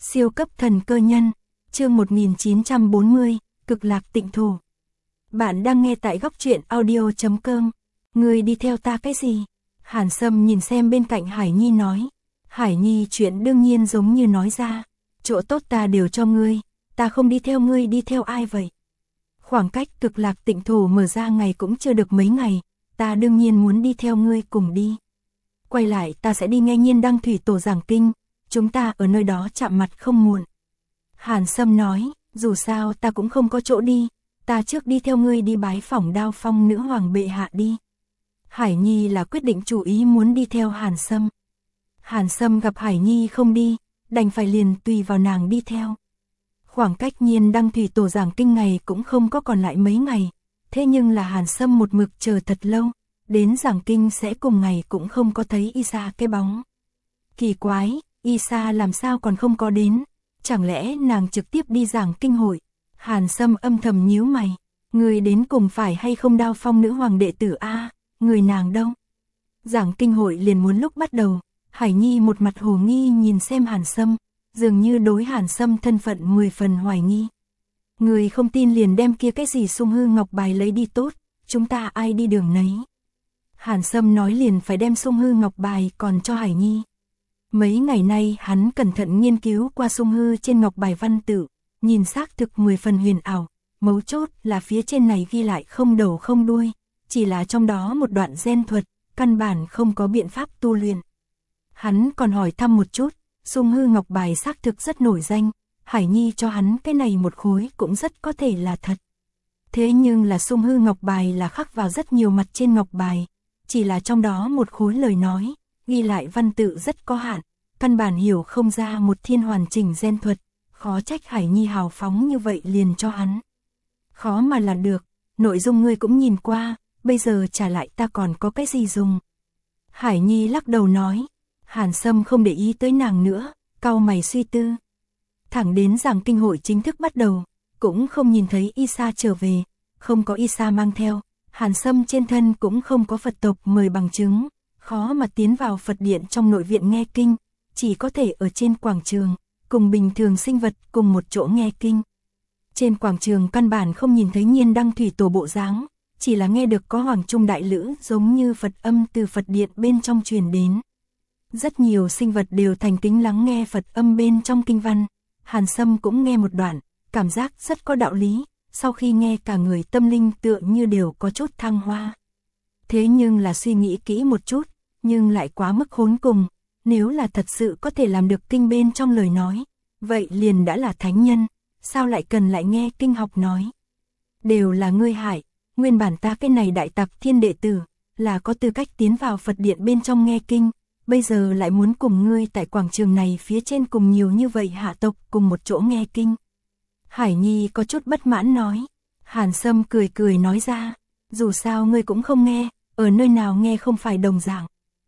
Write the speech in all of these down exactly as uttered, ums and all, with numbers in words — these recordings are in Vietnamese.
Siêu cấp thần cơ nhân, chương một nghìn chín trăm bốn mươi, cực lạc tịnh thổ. Bạn đang nghe tại góc truyện audio chấm com. Ngươi đi theo ta cái gì? Hàn Sâm nhìn xem bên cạnh Hải Nhi nói. Hải Nhi chuyện đương nhiên giống như nói ra. Chỗ tốt ta đều cho ngươi, ta không đi theo ngươi đi theo ai vậy? Khoảng cách cực lạc tịnh thổ mở ra ngày cũng chưa được mấy ngày, ta đương nhiên muốn đi theo ngươi cùng đi. Quay lại ta sẽ đi nghe Nhiên Đăng Thủy Tổ giảng kinh, chúng ta ở nơi đó chạm mặt không muộn. Hàn Sâm nói, dù sao ta cũng không có chỗ đi, ta trước đi theo ngươi đi bái phỏng Đao Phong nữ hoàng bệ hạ đi. Hải Nhi là quyết định chủ ý muốn đi theo Hàn Sâm. Hàn Sâm gặp Hải Nhi không đi, đành phải liền tùy vào nàng đi theo. Khoảng cách Nhiên Đăng Thủy Tổ giảng kinh ngày cũng không có còn lại mấy ngày, thế nhưng là Hàn Sâm một mực chờ thật lâu, đến giảng kinh sẽ cùng ngày cũng không có thấy Isa cái bóng. Kỳ quái, Isa làm sao còn không có đến, chẳng lẽ nàng trực tiếp đi giảng kinh hội? Hàn Sâm âm thầm nhíu mày, người đến cùng phải hay không Đao Phong nữ hoàng đệ tử a, người nàng đâu? Giảng kinh hội liền muốn lúc bắt đầu, Hải Nhi một mặt hồ nghi nhìn xem Hàn Sâm, dường như đối Hàn Sâm thân phận mười phần hoài nghi. Người không tin liền đem kia cái gì sung hư ngọc bài lấy đi tốt, chúng ta ai đi đường nấy. Hàn Sâm nói liền phải đem sung hư ngọc bài còn cho Hải Nhi. Mấy ngày nay hắn cẩn thận nghiên cứu qua sung hư trên ngọc bài văn tự, nhìn xác thực mười phần huyền ảo, mấu chốt là phía trên này ghi lại không đầu không đuôi, chỉ là trong đó một đoạn gen thuật, căn bản không có biện pháp tu luyện. Hắn còn hỏi thăm một chút, sung hư ngọc bài xác thực rất nổi danh, Hải Nhi cho hắn cái này một khối cũng rất có thể là thật. Thế nhưng là sung hư ngọc bài là khắc vào rất nhiều mặt trên ngọc bài, chỉ là trong đó một khối lời nói, ghi lại văn tự rất có hạn, căn bản hiểu không ra một thiên hoàn chỉnh gen thuật, khó trách Hải Nhi hào phóng như vậy liền cho hắn. Khó mà là được, nội dung ngươi cũng nhìn qua, bây giờ trả lại ta còn có cái gì dùng. Hải Nhi lắc đầu nói, Hàn Sâm không để ý tới nàng nữa, cau mày suy tư. Thẳng đến giảng kinh hội chính thức bắt đầu, cũng không nhìn thấy Isa trở về, không có Isa mang theo, Hàn Sâm trên thân cũng không có Phật tộc mời bằng chứng, khó mà tiến vào Phật điện trong nội viện nghe kinh, chỉ có thể ở trên quảng trường, cùng bình thường sinh vật cùng một chỗ nghe kinh. Trên quảng trường căn bản không nhìn thấy Nhiên Đăng Thủy Tổ bộ dáng, chỉ là nghe được có Hoàng Trung Đại Lữ giống như Phật âm từ Phật điện bên trong truyền đến. Rất nhiều sinh vật đều thành kính lắng nghe Phật âm bên trong kinh văn, Hàn Sâm cũng nghe một đoạn, cảm giác rất có đạo lý, sau khi nghe cả người tâm linh tựa như đều có chút thăng hoa. Thế nhưng là suy nghĩ kỹ một chút, nhưng lại quá mức khốn cùng, nếu là thật sự có thể làm được kinh bên trong lời nói, vậy liền đã là thánh nhân, sao lại cần lại nghe kinh học nói. Đều là ngươi hại, nguyên bản ta cái này đại tặc thiên đệ tử, là có tư cách tiến vào Phật điện bên trong nghe kinh, bây giờ lại muốn cùng ngươi tại quảng trường này phía trên cùng nhiều như vậy hạ tộc cùng một chỗ nghe kinh. Hải Nhi có chút bất mãn nói, Hàn Sâm cười cười nói ra, dù sao ngươi cũng không nghe, ở nơi nào nghe không phải đồng dạng.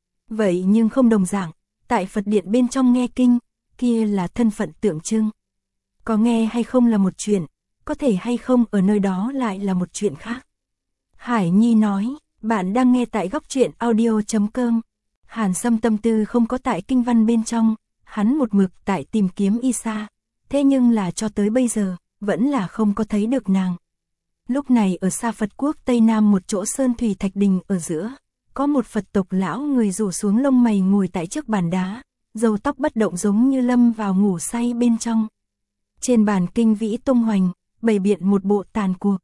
Vậy nhưng không đồng dạng, tại Phật điện bên trong nghe kinh, kia là thân phận tượng trưng. Có nghe hay không là một chuyện, có thể hay không ở nơi đó lại là một chuyện khác. Hải Nhi nói, bạn đang nghe tại góc truyện audio chấm com. Hàn Sâm tâm tư không có tại kinh văn bên trong, hắn một mực tại tìm kiếm Isa, thế nhưng là cho tới bây giờ, vẫn là không có thấy được nàng. Lúc này ở xa Phật quốc Tây Nam một chỗ sơn thủy thạch đình ở giữa, có một Phật tộc lão người rủ xuống lông mày ngồi tại trước bàn đá, râu tóc bất động giống như lâm vào ngủ say bên trong. Trên bàn kinh vĩ tung hoành, bày biện một bộ tàn cuộc.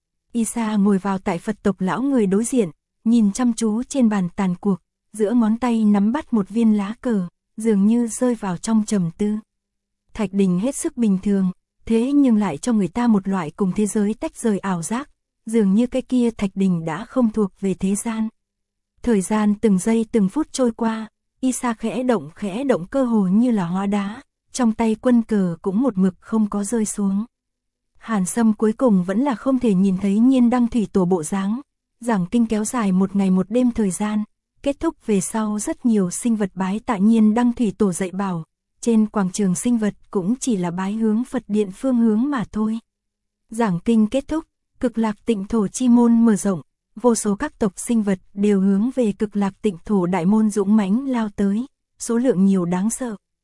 Isa ngồi vào tại Phật tộc lão người đối diện, nhìn chăm chú trên bàn tàn cuộc, giữa ngón tay nắm bắt một viên lá cờ, dường như rơi vào trong trầm tư. Thạch đình hết sức bình thường, thế nhưng lại cho người ta một loại cùng thế giới tách rời ảo giác, dường như cái kia thạch đình đã không thuộc về thế gian. Thời gian từng giây từng phút trôi qua, Isa khẽ động khẽ động cơ hồ như là hóa đá, trong tay quân cờ cũng một mực không có rơi xuống. Hàn Sâm cuối cùng vẫn là không thể nhìn thấy Nhiên Đăng Thủy Tổ bộ dáng, giảng kinh kéo dài một ngày một đêm thời gian, kết thúc về sau rất nhiều sinh vật bái tại Nhiên Đăng Thủy Tổ dạy bảo, trên quảng trường sinh vật cũng chỉ là bái hướng Phật điện phương hướng mà thôi. Giảng kinh kết thúc, cực lạc tịnh thổ chi môn mở rộng, vô số các tộc sinh vật đều hướng về cực lạc tịnh thổ đại môn dũng mãnh lao tới, số lượng nhiều đáng sợ.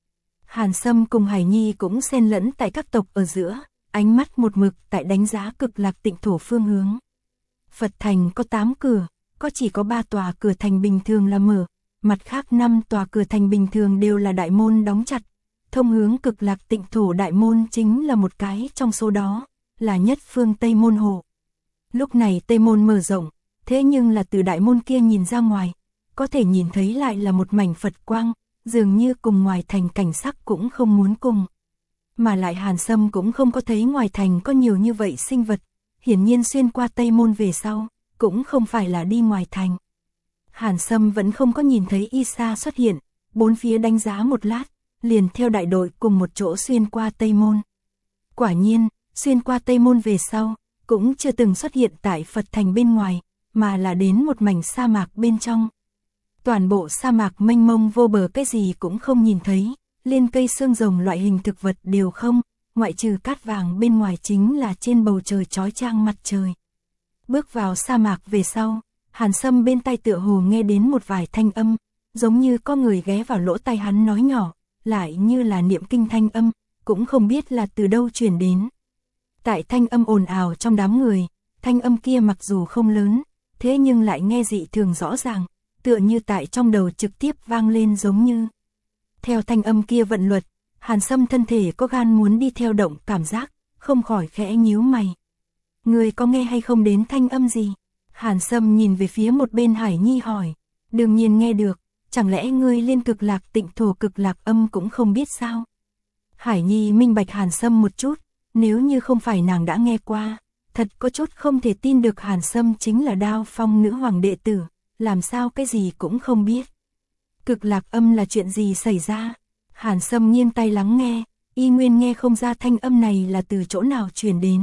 Hàn Sâm cùng Hải Nhi cũng xen lẫn tại các tộc ở giữa, ánh mắt một mực tại đánh giá Cực Lạc Tịnh Thổ phương hướng. Phật thành có tám cửa, có chỉ có ba tòa cửa thành bình thường là mở, mặt khác năm tòa cửa thành bình thường đều là đại môn đóng chặt. Thông hướng Cực Lạc Tịnh Thổ đại môn chính là một cái trong số đó, là nhất phương Tây Môn Hộ. Lúc này Tây Môn mở rộng, thế nhưng là từ đại môn kia nhìn ra ngoài, có thể nhìn thấy lại là một mảnh Phật quang, dường như cùng ngoài thành cảnh sắc cũng không muốn cùng. Mà lại Hàn Sâm cũng không có thấy ngoài thành có nhiều như vậy sinh vật, hiển nhiên xuyên qua Tây Môn về sau, cũng không phải là đi ngoài thành. Hàn Sâm vẫn không có nhìn thấy Y Sa xuất hiện, bốn phía đánh giá một lát, liền theo đại đội cùng một chỗ xuyên qua Tây Môn. Quả nhiên, xuyên qua Tây Môn về sau, cũng chưa từng xuất hiện tại Phật thành bên ngoài, mà là đến một mảnh sa mạc bên trong. Toàn bộ sa mạc mênh mông vô bờ, cái gì cũng không nhìn thấy, liên cây xương rồng loại hình thực vật đều không, ngoại trừ cát vàng bên ngoài chính là trên bầu trời chói chang mặt trời. Bước vào sa mạc về sau, Hàn Sâm bên tai tựa hồ nghe đến một vài thanh âm, giống như có người ghé vào lỗ tai hắn nói nhỏ, lại như là niệm kinh thanh âm, cũng không biết là từ đâu truyền đến. Tại thanh âm ồn ào trong đám người, thanh âm kia mặc dù không lớn, thế nhưng lại nghe dị thường rõ ràng, tựa như tại trong đầu trực tiếp vang lên giống như. Theo thanh âm kia vận luật, Hàn Sâm thân thể có gan muốn đi theo động cảm giác, không khỏi khẽ nhíu mày. Người có nghe hay không đến thanh âm gì? Hàn Sâm nhìn về phía một bên Hải Nhi hỏi. Đương nhiên nghe được, chẳng lẽ ngươi liên Cực Lạc Tịnh Thổ Cực Lạc âm cũng không biết sao? Hải Nhi minh bạch Hàn Sâm một chút, nếu như không phải nàng đã nghe qua, thật có chút không thể tin được Hàn Sâm chính là Đao Phong nữ hoàng đệ tử, làm sao cái gì cũng không biết. Cực Lạc âm là chuyện gì xảy ra? Hàn Sâm nghiêng tay lắng nghe, y nguyên nghe không ra thanh âm này là từ chỗ nào truyền đến.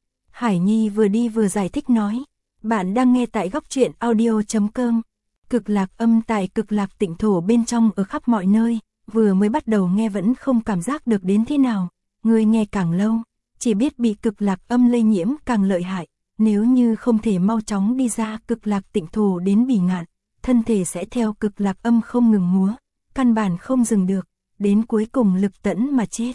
Hải Nhi vừa đi vừa giải thích nói, bạn đang nghe tại góc truyện audio chấm com. Cực Lạc âm tại Cực Lạc Tịnh Thổ bên trong ở khắp mọi nơi, vừa mới bắt đầu nghe vẫn không cảm giác được đến thế nào, người nghe càng lâu, chỉ biết bị Cực Lạc âm lây nhiễm càng lợi hại, nếu như không thể mau chóng đi ra Cực Lạc Tịnh Thổ đến Bỉ Ngạn, thân thể sẽ theo Cực Lạc âm không ngừng múa, căn bản không dừng được, đến cuối cùng lực tẫn mà chết.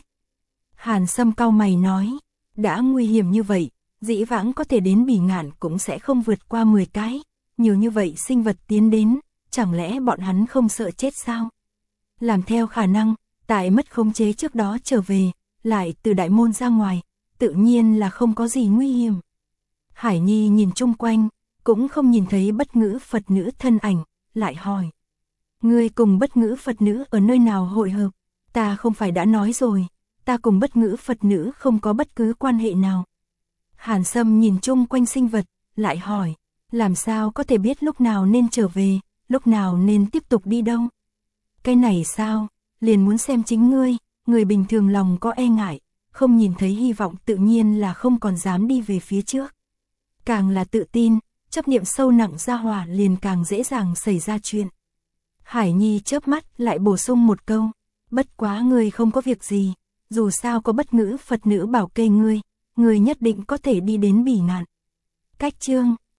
Hàn Sâm cau mày nói, đã nguy hiểm như vậy, dĩ vãng có thể đến Bỉ Ngạn cũng sẽ không vượt qua mười cái, nhiều như vậy sinh vật tiến đến, chẳng lẽ bọn hắn không sợ chết sao? Làm theo khả năng, tại mất khống chế trước đó trở về, lại từ đại môn ra ngoài, tự nhiên là không có gì nguy hiểm. Hải Nhi nhìn chung quanh, cũng không nhìn thấy bất ngữ Phật nữ thân ảnh, lại hỏi. Ngươi cùng bất ngữ Phật nữ ở nơi nào hội hợp? Ta không phải đã nói rồi, ta cùng bất ngữ Phật nữ không có bất cứ quan hệ nào. Hàn Sâm nhìn chung quanh sinh vật, lại hỏi, làm sao có thể biết lúc nào nên trở về, lúc nào nên tiếp tục đi đâu? Cái này sao, liền muốn xem chính ngươi, người bình thường lòng có e ngại, không nhìn thấy hy vọng tự nhiên là không còn dám đi về phía trước. Càng là tự tin, chấp niệm sâu nặng ra hỏa liền càng dễ dàng xảy ra chuyện. Hải Nhi chớp mắt lại bổ sung một câu, bất quá ngươi không có việc gì, dù sao có bất ngữ Phật nữ bảo kê ngươi, ngươi nhất định có thể đi đến Bỉ Ngạn. Cách chương